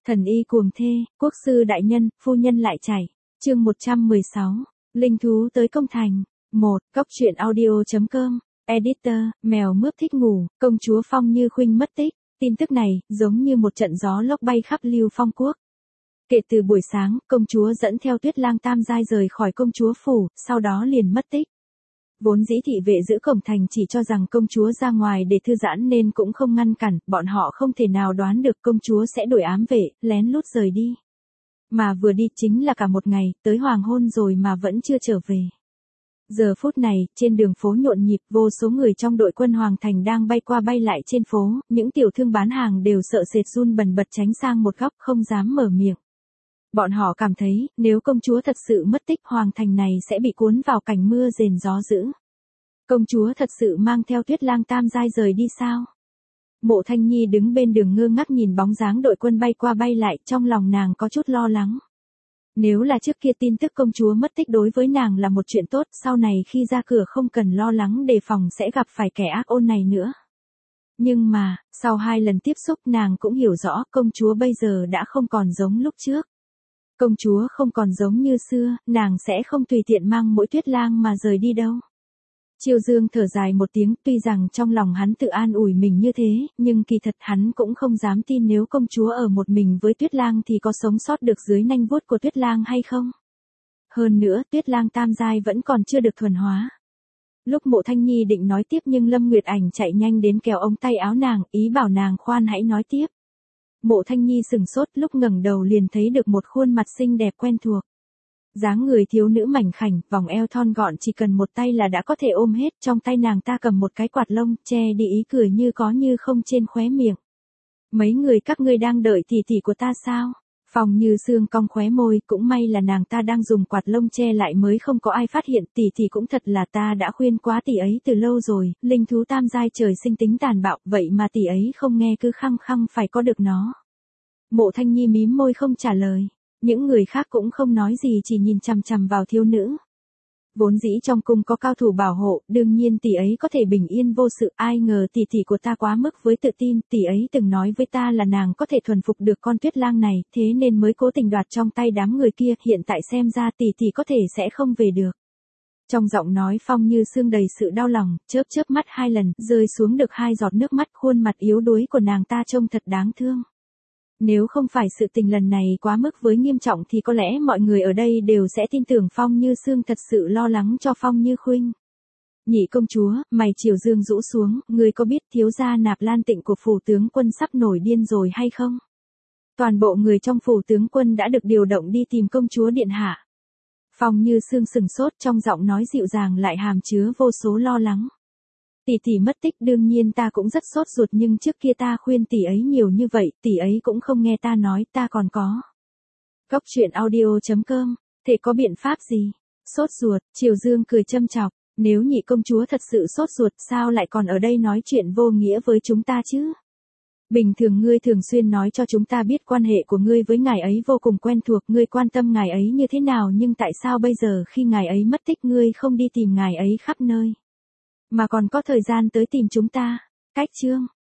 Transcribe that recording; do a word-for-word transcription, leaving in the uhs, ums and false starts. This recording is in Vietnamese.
Thần y cuồng thê, quốc sư đại nhân, phu nhân lại chảy. Chương một trăm mười sáu. Linh thú tới công thành. một. Cóc truyện audio.com. Editor, mèo mướp thích ngủ, công chúa Phong Như Khuynh mất tích. Tin tức này, giống như một trận gió lốc bay khắp Lưu Phong quốc. Kể từ buổi sáng, công chúa dẫn theo Tuyết Lang Tam Giai rời khỏi công chúa phủ, sau đó liền mất tích. Vốn dĩ thị vệ giữ cổng thành chỉ cho rằng công chúa ra ngoài để thư giãn nên cũng không ngăn cản, bọn họ không thể nào đoán được công chúa sẽ đổi ám vệ, lén lút rời đi. Mà vừa đi chính là cả một ngày, tới hoàng hôn rồi mà vẫn chưa trở về. Giờ phút này, trên đường phố nhộn nhịp, vô số người trong đội quân Hoàng Thành đang bay qua bay lại trên phố, những tiểu thương bán hàng đều sợ sệt run bần bật tránh sang một góc không dám mở miệng. Bọn họ cảm thấy, nếu công chúa thật sự mất tích, Hoàng Thành này sẽ bị cuốn vào cảnh mưa rền gió dữ. Công chúa thật sự mang theo Tuyết Lang Tam Giai rời đi sao? Mộ Thanh Nhi đứng bên đường ngơ ngác nhìn bóng dáng đội quân bay qua bay lại, trong lòng nàng có chút lo lắng. Nếu là trước kia tin tức công chúa mất tích đối với nàng là một chuyện tốt, sau này khi ra cửa không cần lo lắng đề phòng sẽ gặp phải kẻ ác ôn này nữa. Nhưng mà, sau hai lần tiếp xúc nàng cũng hiểu rõ công chúa bây giờ đã không còn giống lúc trước. Công chúa không còn giống như xưa, nàng sẽ không tùy tiện mang mỗi Tuyết Lang mà rời đi đâu. Chiêu Dương thở dài một tiếng, tuy rằng trong lòng hắn tự an ủi mình như thế, nhưng kỳ thật hắn cũng không dám tin nếu công chúa ở một mình với Tuyết Lang thì có sống sót được dưới nanh vuốt của Tuyết Lang hay không. Hơn nữa, Tuyết Lang Tam Giai vẫn còn chưa được thuần hóa. Lúc Mộ Thanh Nhi định nói tiếp nhưng Lâm Nguyệt Ảnh chạy nhanh đến kéo ống tay áo nàng, ý bảo nàng khoan hãy nói tiếp. Mộ Thanh Nhi sừng sốt, lúc ngẩng đầu liền thấy được một khuôn mặt xinh đẹp quen thuộc. Dáng người thiếu nữ mảnh khảnh, vòng eo thon gọn chỉ cần một tay là đã có thể ôm hết, trong tay nàng ta cầm một cái quạt lông, che đi ý cười như có như không trên khóe miệng. Mấy người các ngươi đang đợi tỷ tỷ của ta sao? Phong Như Sương cong khóe môi, cũng may là nàng ta đang dùng quạt lông che lại mới không có ai phát hiện, tỷ tỷ cũng thật là ta đã khuyên quá tỷ ấy từ lâu rồi, linh thú tam giai trời sinh tính tàn bạo, vậy mà tỷ ấy không nghe cứ khăng khăng phải có được nó. Mộ Thanh Nhi mím môi không trả lời. Những người khác cũng không nói gì chỉ nhìn chằm chằm vào thiếu nữ. Vốn dĩ trong cung có cao thủ bảo hộ, đương nhiên tỷ ấy có thể bình yên vô sự, ai ngờ tỷ tỷ của ta quá mức với tự tin, tỷ ấy từng nói với ta là nàng có thể thuần phục được con Tuyết Lang này, thế nên mới cố tình đoạt trong tay đám người kia, hiện tại xem ra tỷ tỷ có thể sẽ không về được. Trong giọng nói Phong Như Sương đầy sự đau lòng, chớp chớp mắt hai lần, rơi xuống được hai giọt nước mắt, khuôn mặt yếu đuối của nàng ta trông thật đáng thương. Nếu không phải sự tình lần này quá mức với nghiêm trọng thì có lẽ mọi người ở đây đều sẽ tin tưởng Phong Như Sương thật sự lo lắng cho Phong Như Khuynh. Nhị công chúa, mày Triều Dương rũ xuống, ngươi có biết thiếu gia Nạp Lan Tịnh của phủ tướng quân sắp nổi điên rồi hay không? Toàn bộ người trong phủ tướng quân đã được điều động đi tìm công chúa điện hạ. Phong Như Sương sừng sốt, trong giọng nói dịu dàng lại hàm chứa vô số lo lắng. Tỷ tỷ mất tích đương nhiên ta cũng rất sốt ruột nhưng trước kia ta khuyên tỷ ấy nhiều như vậy, tỷ ấy cũng không nghe ta nói, ta còn có. Cóc truyện audio.com, thể có biện pháp gì? Sốt ruột, Triều Dương cười châm chọc, nếu nhị công chúa thật sự sốt ruột sao lại còn ở đây nói chuyện vô nghĩa với chúng ta chứ? Bình thường ngươi thường xuyên nói cho chúng ta biết quan hệ của ngươi với ngài ấy vô cùng quen thuộc, ngươi quan tâm ngài ấy như thế nào nhưng tại sao bây giờ khi ngài ấy mất tích ngươi không đi tìm ngài ấy khắp nơi? Mà còn có thời gian tới tìm chúng ta. Cách chương.